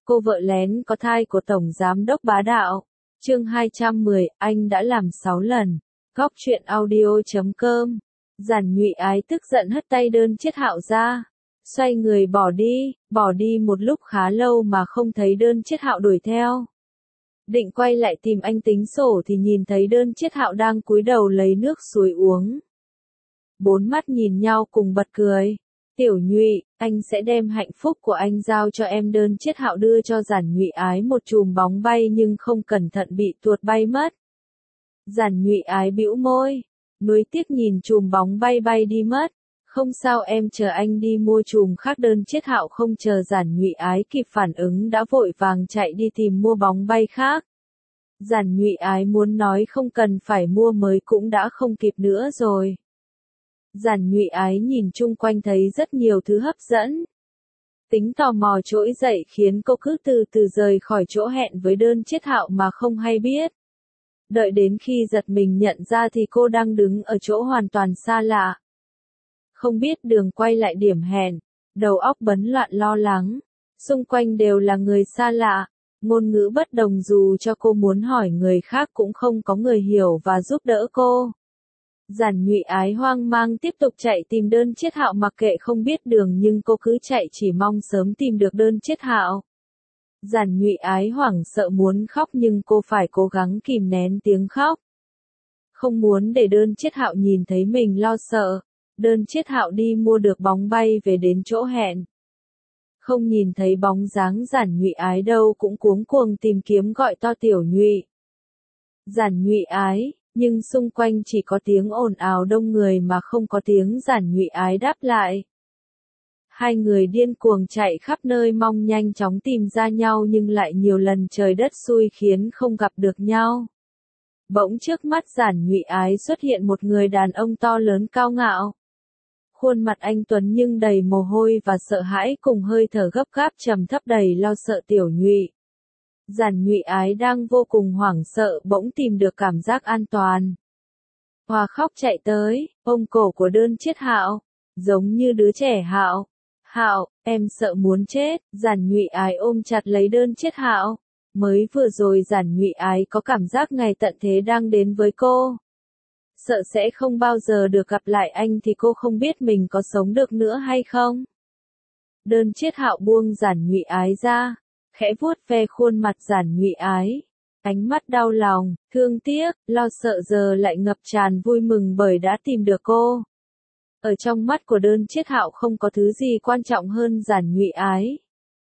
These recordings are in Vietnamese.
Cô vợ lén có thai của Tổng Giám đốc bá đạo. Chương 210, anh đã làm 6 lần. Góc truyện audio.com. Giản Nhụy Ái tức giận hất tay đơn Chiết Hạo ra. Xoay người bỏ đi một lúc khá lâu mà không thấy đơn Chiết Hạo đuổi theo. Định quay lại tìm anh tính sổ thì nhìn thấy đơn Chiết Hạo đang cúi đầu lấy nước suối uống. Bốn mắt nhìn nhau cùng bật cười. Tiểu Nhụy, anh sẽ đem hạnh phúc của anh giao cho em. Đơn Chiết Hạo đưa cho Giản Nhụy Ái một chùm bóng bay nhưng không cẩn thận bị tuột bay mất. Giản Nhụy Ái bĩu môi, nuối tiếc nhìn chùm bóng bay đi mất. Không sao em, chờ anh đi mua chùm khác. Đơn Chiết Hạo không chờ Giản Nhụy Ái kịp phản ứng đã vội vàng chạy đi tìm mua bóng bay khác. Giản Nhụy Ái muốn nói không cần phải mua mới cũng đã không kịp nữa rồi. Giản Nhụy Ái nhìn chung quanh thấy rất nhiều thứ hấp dẫn. Tính tò mò trỗi dậy khiến cô cứ từ từ rời khỏi chỗ hẹn với đơn Chiết Hạo mà không hay biết. Đợi đến khi giật mình nhận ra thì cô đang đứng ở chỗ hoàn toàn xa lạ. Không biết đường quay lại điểm hẹn, đầu óc bấn loạn lo lắng. Xung quanh đều là người xa lạ, ngôn ngữ bất đồng, dù cho cô muốn hỏi người khác cũng không có người hiểu và giúp đỡ cô. Giản Nhụy Ái hoang mang tiếp tục chạy tìm đơn Chiết Hạo, mặc kệ không biết đường nhưng cô cứ chạy chỉ mong sớm tìm được đơn Chiết Hạo. Giản Nhụy Ái hoảng sợ muốn khóc nhưng cô phải cố gắng kìm nén tiếng khóc. Không muốn để đơn Chiết Hạo nhìn thấy mình lo sợ, đơn Chiết Hạo đi mua được bóng bay về đến chỗ hẹn. Không nhìn thấy bóng dáng Giản Nhụy Ái đâu, cũng cuống cuồng tìm kiếm gọi to Tiểu Nhụy. Giản Nhụy Ái, nhưng xung quanh chỉ có tiếng ồn ào đông người mà không có tiếng Giản Nhụy Ái đáp lại. Hai người điên cuồng chạy khắp nơi mong nhanh chóng tìm ra nhau nhưng lại nhiều lần trời đất xui khiến không gặp được nhau. Bỗng trước mắt Giản Nhụy Ái xuất hiện một người đàn ông to lớn cao ngạo. Khuôn mặt anh tuấn nhưng đầy mồ hôi và sợ hãi cùng hơi thở gấp gáp trầm thấp đầy lo sợ. Tiểu Nhụy. Giản Nhụy Ái đang vô cùng hoảng sợ bỗng tìm được cảm giác an toàn. Hòa khóc chạy tới, ôm cổ của đơn Chiết Hạo, giống như đứa trẻ. Hạo, Hạo, em sợ muốn chết. Giản Nhụy Ái ôm chặt lấy đơn Chiết Hạo. Mới vừa rồi Giản Nhụy Ái có cảm giác ngày tận thế đang đến với cô. Sợ sẽ không bao giờ được gặp lại anh thì cô không biết mình có sống được nữa hay không. Đơn Chiết Hạo buông Giản Nhụy Ái ra, khẽ vuốt ve khuôn mặt Giản Nhụy Ái. Ánh mắt đau lòng, thương tiếc, lo sợ giờ lại ngập tràn vui mừng bởi đã tìm được cô. Ở trong mắt của đơn Chiết Hạo không có thứ gì quan trọng hơn Giản Nhụy Ái.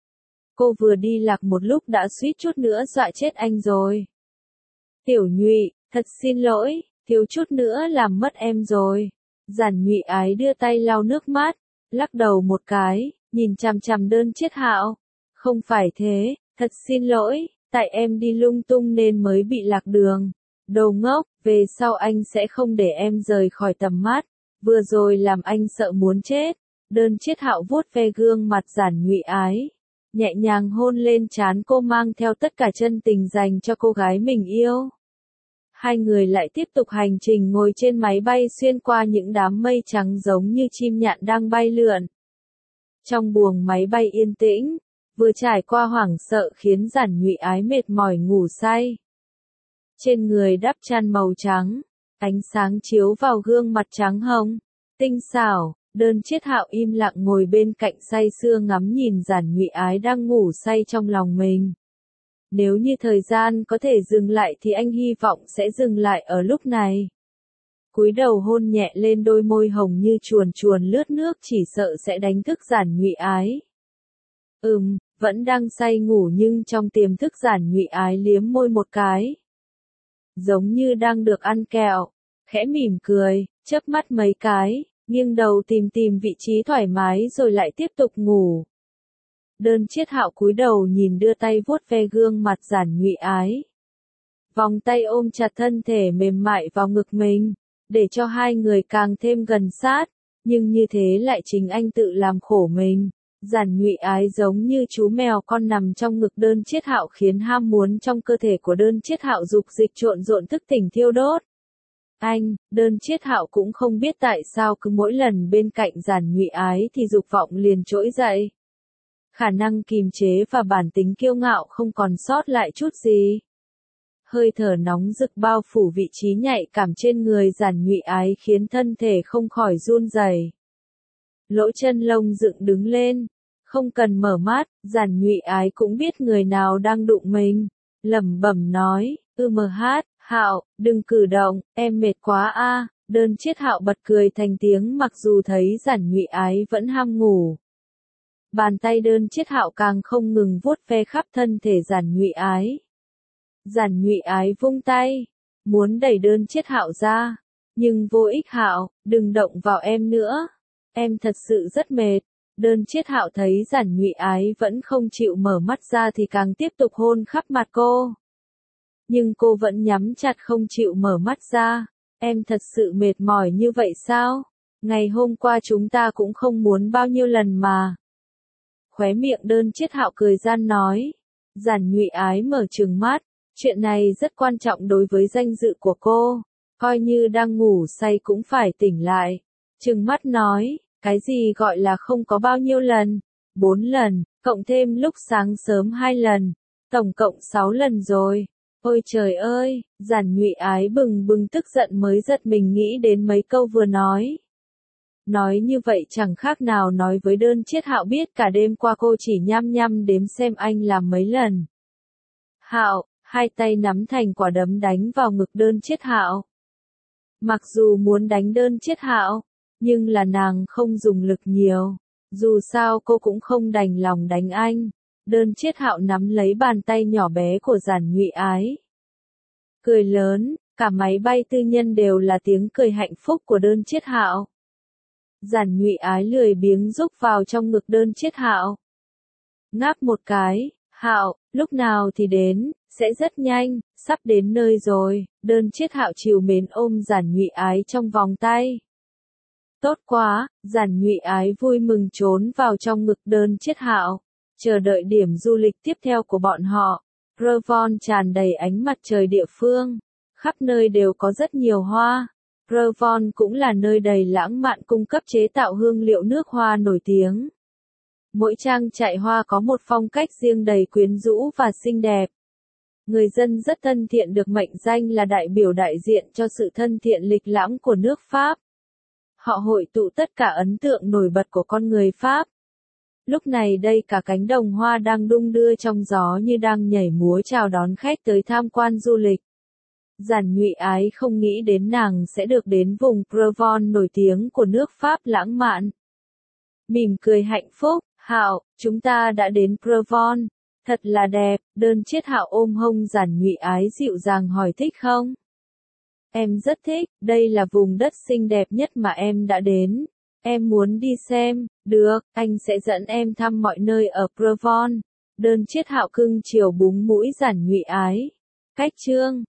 Cô vừa đi lạc một lúc đã suýt chút nữa dọa chết anh rồi. Tiểu Nhụy, thật xin lỗi, thiếu chút nữa làm mất em rồi. Giản Nhụy Ái đưa tay lau nước mắt, lắc đầu một cái, nhìn chằm chằm đơn Chiết Hạo. Không phải thế, thật xin lỗi, tại em đi lung tung nên mới bị lạc đường. Đồ ngốc, về sau anh sẽ không để em rời khỏi tầm mắt. Vừa rồi làm anh sợ muốn chết. Đơn Chiết Hạo vuốt ve gương mặt Giản Nhụy Ái, nhẹ nhàng hôn lên trán cô mang theo tất cả chân tình dành cho cô gái mình yêu. Hai người lại tiếp tục hành trình ngồi trên máy bay xuyên qua những đám mây trắng giống như chim nhạn đang bay lượn. Trong buồng máy bay yên tĩnh, vừa trải qua hoảng sợ khiến Giản Nhụy Ái mệt mỏi ngủ say. Trên người đắp chăn màu trắng, ánh sáng chiếu vào gương mặt trắng hồng, tinh xảo. Đơn Chiết Hạo im lặng ngồi bên cạnh say sưa ngắm nhìn Giản Nhụy Ái đang ngủ say trong lòng mình. Nếu như thời gian có thể dừng lại thì anh hy vọng sẽ dừng lại ở lúc này. Cúi đầu hôn nhẹ lên đôi môi hồng như chuồn chuồn lướt nước, chỉ sợ sẽ đánh thức Giản Nhụy Ái. Vẫn đang say ngủ nhưng trong tiềm thức Giản Nhụy Ái liếm môi một cái. Giống như đang được ăn kẹo, khẽ mỉm cười, chớp mắt mấy cái, nghiêng đầu tìm vị trí thoải mái rồi lại tiếp tục ngủ. Đơn Chiết Hạo cúi đầu nhìn đưa tay vuốt ve gương mặt Giản Nhụy Ái. Vòng tay ôm chặt thân thể mềm mại vào ngực mình, để cho hai người càng thêm gần sát, nhưng như thế lại chính anh tự làm khổ mình. Giản Nhụy Ái giống như chú mèo con nằm trong ngực đơn Chiết Hạo khiến ham muốn trong cơ thể của đơn Chiết Hạo dục dịch trộn rộn thức tỉnh thiêu đốt. Đơn Chiết Hạo cũng không biết tại sao cứ mỗi lần bên cạnh Giản Nhụy Ái thì dục vọng liền trỗi dậy. khả năng kìm chế và bản tính kiêu ngạo không còn sót lại chút gì. Hơi thở nóng rực bao phủ vị trí nhạy cảm trên người Giản Nhụy Ái khiến thân thể không khỏi run rẩy. Lỗ chân lông dựng đứng lên, không cần mở mắt, Giản Nhụy Ái cũng biết người nào đang đụng mình, lẩm bẩm nói, Hạo, đừng cử động, em mệt quá a. Đơn Chiết Hạo bật cười thành tiếng mặc dù thấy Giản Nhụy Ái vẫn ham ngủ. Bàn tay Đơn Chiết Hạo càng không ngừng vuốt ve khắp thân thể Giản Nhụy Ái. Giản Nhụy Ái vung tay, muốn đẩy Đơn Chiết Hạo ra, nhưng vô ích. Hạo, đừng động vào em nữa, em thật sự rất mệt. Đơn Chiết Hạo thấy Giản Nhụy Ái vẫn không chịu mở mắt ra thì càng tiếp tục hôn khắp mặt cô. Nhưng cô vẫn nhắm chặt không chịu mở mắt ra. Em thật sự mệt mỏi như vậy sao? Ngày hôm qua chúng ta cũng không muốn bao nhiêu lần mà. Khóe miệng Đơn Chiết Hạo cười gian nói. Giản Nhụy Ái mở trừng mắt. Chuyện này rất quan trọng đối với danh dự của cô. Coi như đang ngủ say cũng phải tỉnh lại. Trừng mắt nói. Cái gì gọi là không có bao nhiêu lần? 4 lần, cộng thêm lúc sáng sớm 2 lần. Tổng cộng 6 lần rồi. Ôi trời ơi, Giản Nhụy Ái bừng bừng tức giận mới giật mình nghĩ đến mấy câu vừa nói. Nói như vậy chẳng khác nào nói với Đơn Chiết Hạo biết cả đêm qua cô chỉ nhăm nhăm đếm xem anh làm mấy lần. Hạo, hai tay nắm thành quả đấm đánh vào ngực Đơn Chiết Hạo. Mặc dù muốn đánh Đơn Chiết Hạo, nhưng là nàng không dùng lực nhiều. Dù sao cô cũng không đành lòng đánh anh. Đơn Chiết Hạo nắm lấy bàn tay nhỏ bé của Giản Nhụy Ái. Cười lớn, cả máy bay tư nhân đều là tiếng cười hạnh phúc của Đơn Chiết Hạo. Giản Nhụy Ái lười biếng rúc vào trong ngực Đơn Chiết Hạo. Ngáp một cái, Hạo, lúc nào thì đến, sẽ rất nhanh, sắp đến nơi rồi. Đơn Chiết Hạo trìu mến ôm Giản Nhụy Ái trong vòng tay. Tốt quá, Giản Nhụy Ái vui mừng trốn vào trong ngực Đơn Chiết Hạo, chờ đợi điểm du lịch tiếp theo của bọn họ. Revon tràn đầy ánh mặt trời địa phương, khắp nơi đều có rất nhiều hoa. Revon cũng là nơi đầy lãng mạn cung cấp chế tạo hương liệu nước hoa nổi tiếng. Mỗi trang trại hoa có một phong cách riêng đầy quyến rũ và xinh đẹp. Người dân rất thân thiện được mệnh danh là đại biểu đại diện cho sự thân thiện lịch lãm của nước Pháp. Họ hội tụ tất cả ấn tượng nổi bật của con người Pháp. Lúc này đây cả cánh đồng hoa đang đung đưa trong gió như đang nhảy múa chào đón khách tới tham quan du lịch. Giản Nhụy Ái không nghĩ đến nàng sẽ được đến vùng Provence nổi tiếng của nước Pháp lãng mạn. Mỉm cười hạnh phúc, Hạo, chúng ta đã đến Provence, thật là đẹp. Đơn Chiết Hạo ôm hông Giản Nhụy Ái dịu dàng hỏi thích không? Em rất thích, đây là vùng đất xinh đẹp nhất mà em đã đến. Em muốn đi xem, được, anh sẽ dẫn em thăm mọi nơi ở Provence. Đơn Chiết Hạo cưng chiều búng mũi Giản Nhụy Ái. Cách chương